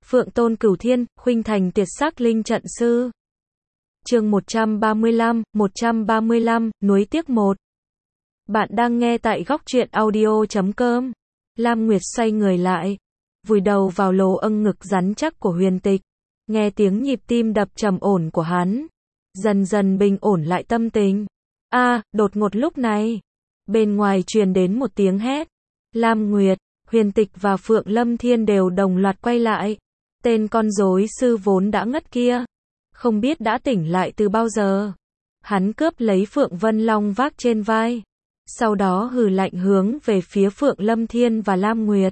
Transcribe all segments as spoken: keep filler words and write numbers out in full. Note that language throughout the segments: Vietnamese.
Phượng Tôn Cửu Thiên, khuynh thành tuyệt sắc linh trận sư. Chương một trăm ba mươi lăm, một trăm ba mươi lăm, Núi Tiếc một. Bạn đang nghe tại góc truyện audio chấm com. Lam Nguyệt xoay người lại, vùi đầu vào lồ âng ngực rắn chắc của Huyền Tịch, nghe tiếng nhịp tim đập trầm ổn của hắn, dần dần bình ổn lại tâm tình. A, đột ngột lúc này, bên ngoài truyền đến một tiếng hét. Lam Nguyệt, Huyền Tịch và Phượng Lâm Thiên đều đồng loạt quay lại. Tên con rối sư vốn đã ngất kia, không biết đã tỉnh lại từ bao giờ. Hắn cướp lấy Phượng Vân Long vác trên vai, sau đó hừ lạnh hướng về phía Phượng Lâm Thiên và Lam Nguyệt.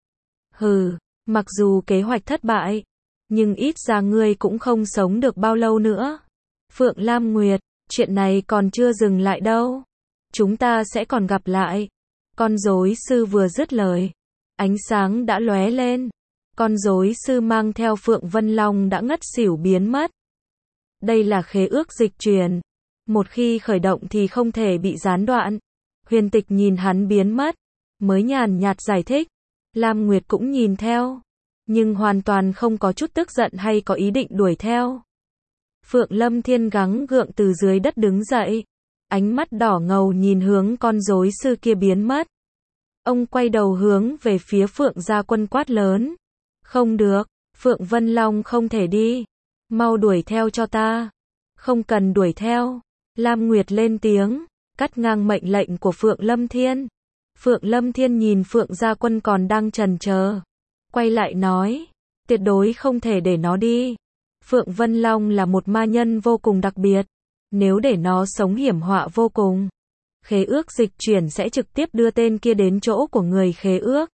Hừ, mặc dù kế hoạch thất bại, nhưng ít ra ngươi cũng không sống được bao lâu nữa. Phượng Lam Nguyệt, chuyện này còn chưa dừng lại đâu. Chúng ta sẽ còn gặp lại. Con rối sư vừa dứt lời, ánh sáng đã lóe lên. Con rối sư mang theo Phượng Vân Long đã ngất xỉu biến mất. Đây là khế ước dịch chuyển. Một khi khởi động thì không thể bị gián đoạn. Huyền Tịch nhìn hắn biến mất, mới nhàn nhạt giải thích. Lam Nguyệt cũng nhìn theo, nhưng hoàn toàn không có chút tức giận hay có ý định đuổi theo. Phượng Lâm Thiên gắng gượng từ dưới đất đứng dậy, ánh mắt đỏ ngầu nhìn hướng con rối sư kia biến mất. Ông quay đầu hướng về phía Phượng Gia Quân quát lớn. Không được, Phượng Vân Long không thể đi. Mau đuổi theo cho ta. Không cần đuổi theo. Lam Nguyệt lên tiếng, cắt ngang mệnh lệnh của Phượng Lâm Thiên. Phượng Lâm Thiên nhìn Phượng Gia Quân còn đang chần chờ, quay lại nói, tuyệt đối không thể để nó đi. Phượng Vân Long là một ma nhân vô cùng đặc biệt. Nếu để nó sống hiểm họa vô cùng, khế ước dịch chuyển sẽ trực tiếp đưa tên kia đến chỗ của người khế ước.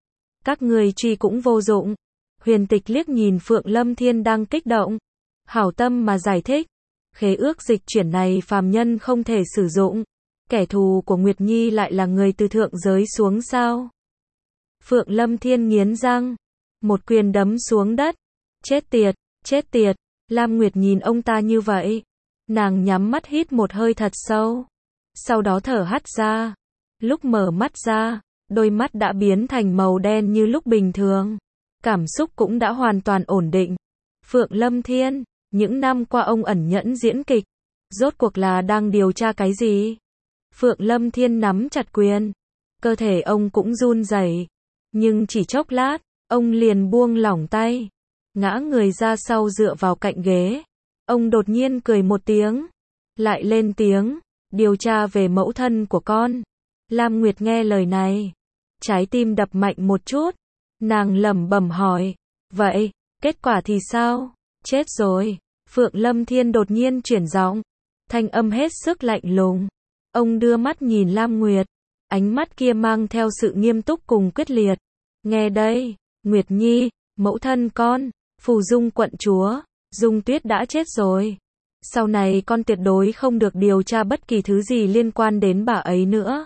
Các người truy cũng vô dụng. Huyền Tịch liếc nhìn Phượng Lâm Thiên đang kích động, hảo tâm mà giải thích. Khế ước dịch chuyển này phàm nhân không thể sử dụng. Kẻ thù của Nguyệt Nhi lại là người từ thượng giới xuống sao? Phượng Lâm Thiên nghiến răng, một quyền đấm xuống đất. Chết tiệt, chết tiệt. Lam Nguyệt nhìn ông ta như vậy, nàng nhắm mắt hít một hơi thật sâu, sau đó thở hắt ra. Lúc mở mắt ra, đôi mắt đã biến thành màu đen như lúc bình thường. Cảm xúc cũng đã hoàn toàn ổn định. Phượng Lâm Thiên, những năm qua ông ẩn nhẫn diễn kịch, rốt cuộc là đang điều tra cái gì? Phượng Lâm Thiên nắm chặt quyền, cơ thể ông cũng run rẩy, nhưng chỉ chốc lát, ông liền buông lỏng tay, ngã người ra sau dựa vào cạnh ghế. Ông đột nhiên cười một tiếng, lại lên tiếng, điều tra về mẫu thân của con. Lam Nguyệt nghe lời này, trái tim đập mạnh một chút, nàng lẩm bẩm hỏi, vậy, kết quả thì sao? Chết rồi. Phượng Lâm Thiên đột nhiên chuyển giọng, thanh âm hết sức lạnh lùng. Ông đưa mắt nhìn Lam Nguyệt, ánh mắt kia mang theo sự nghiêm túc cùng quyết liệt. Nghe đây, Nguyệt Nhi, mẫu thân con, Phù Dung quận chúa, Dung Tuyết đã chết rồi. Sau này con tuyệt đối không được điều tra bất kỳ thứ gì liên quan đến bà ấy nữa.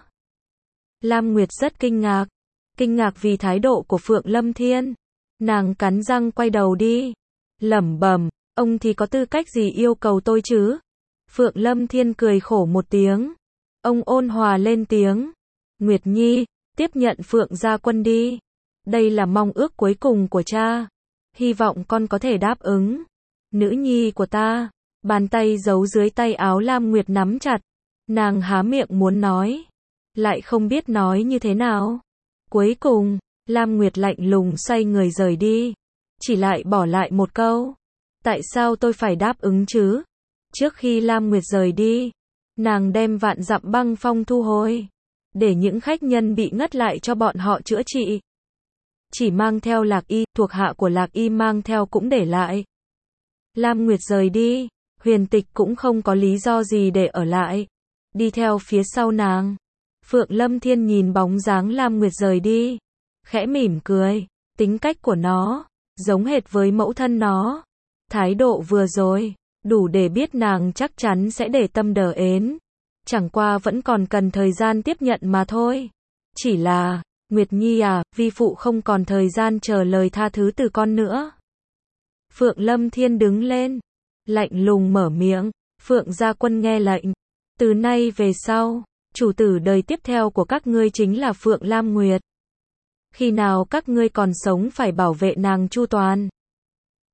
Lam Nguyệt rất kinh ngạc, kinh ngạc vì thái độ của Phượng Lâm Thiên. Nàng cắn răng quay đầu đi, lẩm bẩm, ông thì có tư cách gì yêu cầu tôi chứ? Phượng Lâm Thiên cười khổ một tiếng. Ông ôn hòa lên tiếng, Nguyệt Nhi, tiếp nhận Phượng Gia Quân đi. Đây là mong ước cuối cùng của cha. Hy vọng con có thể đáp ứng. Nữ nhi của ta. Bàn tay giấu dưới tay áo Lam Nguyệt nắm chặt. Nàng há miệng muốn nói, lại không biết nói như thế nào. Cuối cùng, Lam Nguyệt lạnh lùng xoay người rời đi, chỉ lại bỏ lại một câu. Tại sao tôi phải đáp ứng chứ? Trước khi Lam Nguyệt rời đi, nàng đem vạn dặm băng phong thu hồi, để những khách nhân bị ngất lại cho bọn họ chữa trị. Chỉ mang theo Lạc Y, thuộc hạ của Lạc Y mang theo cũng để lại. Lam Nguyệt rời đi, Huyền Tịch cũng không có lý do gì để ở lại, đi theo phía sau nàng. Phượng Lâm Thiên nhìn bóng dáng Lam Nguyệt rời đi, khẽ mỉm cười, tính cách của nó giống hệt với mẫu thân nó. Thái độ vừa rồi, đủ để biết nàng chắc chắn sẽ để tâm đờ ến. Chẳng qua vẫn còn cần thời gian tiếp nhận mà thôi. Chỉ là, Nguyệt Nhi à, vi phụ không còn thời gian chờ lời tha thứ từ con nữa. Phượng Lâm Thiên đứng lên, lạnh lùng mở miệng. Phượng Gia Quân nghe lệnh, từ nay về sau, chủ tử đời tiếp theo của các ngươi chính là Phượng Lam Nguyệt. Khi nào các ngươi còn sống phải bảo vệ nàng chu toàn.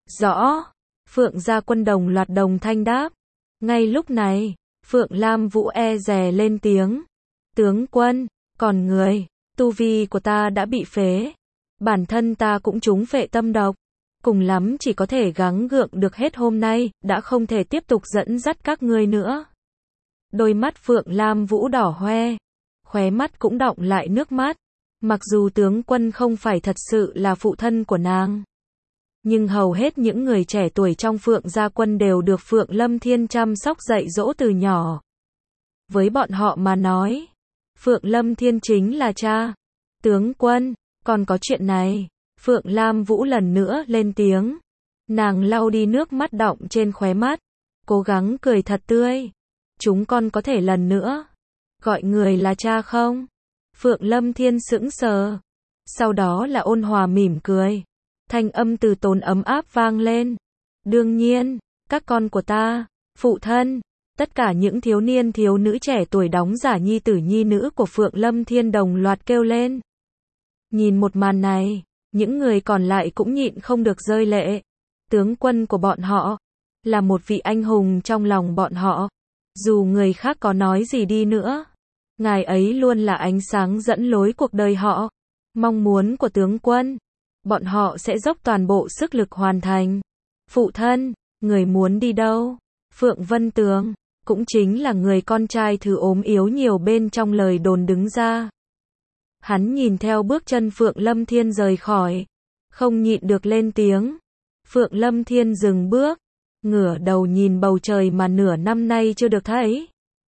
Rõ. Phượng gia quân đồng loạt đồng thanh đáp. Ngay lúc này, Phượng Lam Vũ e dè lên tiếng. Tướng quân, còn người, tu vi của ta đã bị phế. Bản thân ta cũng trúng phệ tâm độc. Cùng lắm chỉ có thể gắng gượng được hết hôm nay, đã không thể tiếp tục dẫn dắt các ngươi nữa. Đôi mắt Phượng Lam Vũ đỏ hoe, khóe mắt cũng đọng lại nước mắt. Mặc dù tướng quân không phải thật sự là phụ thân của nàng, nhưng hầu hết những người trẻ tuổi trong Phượng gia quân đều được Phượng Lâm Thiên chăm sóc dạy dỗ từ nhỏ. Với bọn họ mà nói, Phượng Lâm Thiên chính là cha. Tướng quân, còn có chuyện này. Phượng Lam Vũ lần nữa lên tiếng. Nàng lau đi nước mắt đọng trên khóe mắt, cố gắng cười thật tươi. Chúng con có thể lần nữa gọi người là cha không? Phượng Lâm Thiên sững sờ. Sau đó là ôn hòa mỉm cười. Thanh âm từ tốn ấm áp vang lên. Đương nhiên, các con của ta, phụ thân, tất cả những thiếu niên thiếu nữ trẻ tuổi đóng giả nhi tử nhi nữ của Phượng Lâm Thiên đồng loạt kêu lên. Nhìn một màn này, những người còn lại cũng nhịn không được rơi lệ. Tướng quân của bọn họ là một vị anh hùng trong lòng bọn họ. Dù người khác có nói gì đi nữa, ngài ấy luôn là ánh sáng dẫn lối cuộc đời họ. Mong muốn của tướng quân, bọn họ sẽ dốc toàn bộ sức lực hoàn thành. Phụ thân, người muốn đi đâu? Phượng Vân Tường, cũng chính là người con trai thứ ốm yếu nhiều bên trong lời đồn đứng ra. Hắn nhìn theo bước chân Phượng Lâm Thiên rời khỏi, không nhịn được lên tiếng. Phượng Lâm Thiên dừng bước, ngửa đầu nhìn bầu trời mà nửa năm nay chưa được thấy.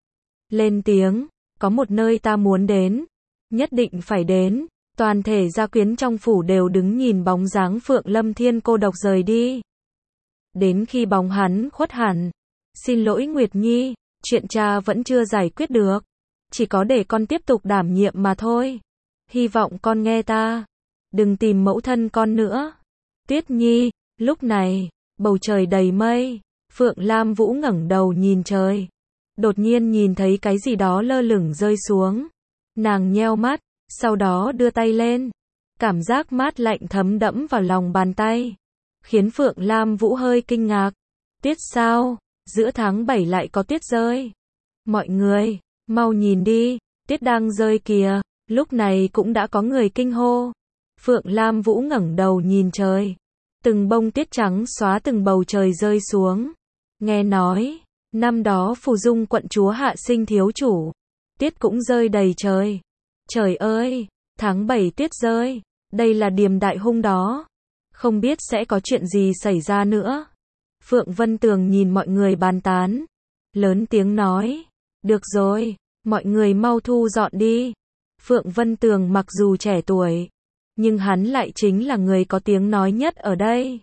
Lên tiếng, có một nơi ta muốn đến, nhất định phải đến. Toàn thể gia quyến trong phủ đều đứng nhìn bóng dáng Phượng Lâm Thiên cô độc rời đi. Đến khi bóng hắn khuất hẳn, xin lỗi Nguyệt Nhi, chuyện cha vẫn chưa giải quyết được, chỉ có để con tiếp tục đảm nhiệm mà thôi. Hy vọng con nghe ta, đừng tìm mẫu thân con nữa. Tuyết Nhi, lúc này, bầu trời đầy mây, Phượng Lam Vũ ngẩng đầu nhìn trời, đột nhiên nhìn thấy cái gì đó lơ lửng rơi xuống. Nàng nheo mắt, sau đó đưa tay lên, cảm giác mát lạnh thấm đẫm vào lòng bàn tay, khiến Phượng Lam Vũ hơi kinh ngạc. Tuyết sao? Giữa tháng bảy lại có tuyết rơi. Mọi người, mau nhìn đi, tuyết đang rơi kìa. Lúc này cũng đã có người kinh hô. Phượng Lam Vũ ngẩng đầu nhìn trời. Từng bông tuyết trắng xóa từng bầu trời rơi xuống. Nghe nói, năm đó Phù Dung quận chúa hạ sinh thiếu chủ, tuyết cũng rơi đầy trời. Trời ơi, tháng bảy tuyết rơi, đây là điềm đại hung đó. Không biết sẽ có chuyện gì xảy ra nữa. Phượng Vân Tường nhìn mọi người bàn tán, lớn tiếng nói, được rồi, mọi người mau thu dọn đi. Phượng Vân Tường mặc dù trẻ tuổi, nhưng hắn lại chính là người có tiếng nói nhất ở đây.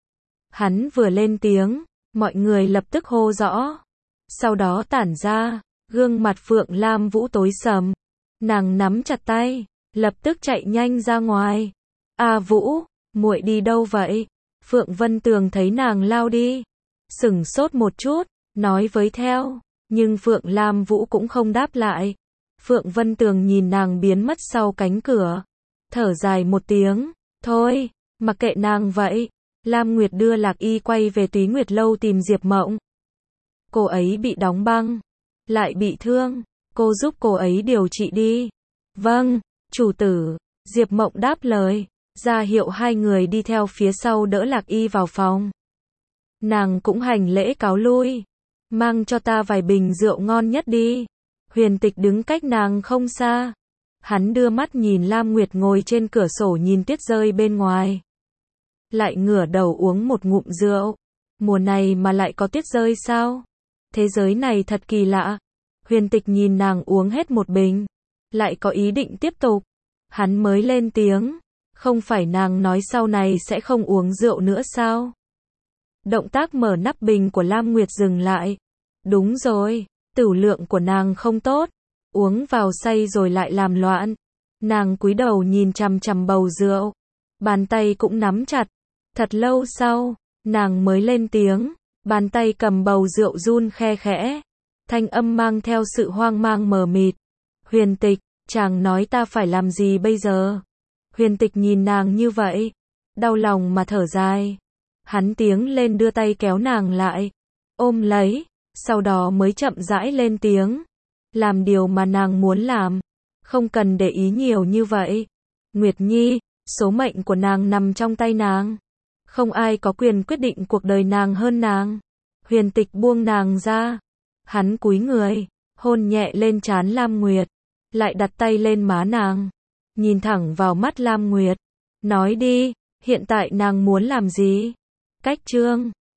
Hắn vừa lên tiếng, mọi người lập tức hô rõ. Sau đó tản ra, gương mặt Phượng Lam Vũ tối sầm. Nàng nắm chặt tay, lập tức chạy nhanh ra ngoài. A Vũ, muội đi đâu vậy? Phượng Vân Tường thấy nàng lao đi, sửng sốt một chút, nói với theo, nhưng Phượng Lam Vũ cũng không đáp lại. Phượng Vân Tường nhìn nàng biến mất sau cánh cửa, thở dài một tiếng, thôi, mặc kệ nàng vậy. Lam Nguyệt đưa Lạc Y quay về Túy Nguyệt Lâu tìm Diệp Mộng. Cô ấy bị đóng băng, lại bị thương, cô giúp cô ấy điều trị đi. Vâng, chủ tử. Diệp Mộng đáp lời, ra hiệu hai người đi theo phía sau đỡ Lạc Y vào phòng. Nàng cũng hành lễ cáo lui, mang cho ta vài bình rượu ngon nhất đi. Huyền Tịch đứng cách nàng không xa. Hắn đưa mắt nhìn Lam Nguyệt ngồi trên cửa sổ nhìn tuyết rơi bên ngoài, lại ngửa đầu uống một ngụm rượu. Mùa này mà lại có tuyết rơi sao? Thế giới này thật kỳ lạ. Huyền Tịch nhìn nàng uống hết một bình, lại có ý định tiếp tục. Hắn mới lên tiếng, không phải nàng nói sau này sẽ không uống rượu nữa sao? Động tác mở nắp bình của Lam Nguyệt dừng lại. Đúng rồi, tửu lượng của nàng không tốt, uống vào say rồi lại làm loạn. Nàng cúi đầu nhìn chằm chằm bầu rượu, bàn tay cũng nắm chặt. Thật lâu sau, nàng mới lên tiếng, bàn tay cầm bầu rượu run khe khẽ, thanh âm mang theo sự hoang mang mờ mịt. Huyền Tịch, chàng nói ta phải làm gì bây giờ? Huyền Tịch nhìn nàng như vậy, đau lòng mà thở dài. Hắn tiến lên đưa tay kéo nàng lại, ôm lấy, sau đó mới chậm rãi lên tiếng. Làm điều mà nàng muốn làm, không cần để ý nhiều như vậy. Nguyệt Nhi, số mệnh của nàng nằm trong tay nàng. Không ai có quyền quyết định cuộc đời nàng hơn nàng. Huyền Tịch buông nàng ra. Hắn cúi người, hôn nhẹ lên trán Lam Nguyệt, lại đặt tay lên má nàng, nhìn thẳng vào mắt Lam Nguyệt. Nói đi, hiện tại nàng muốn làm gì? Cách chương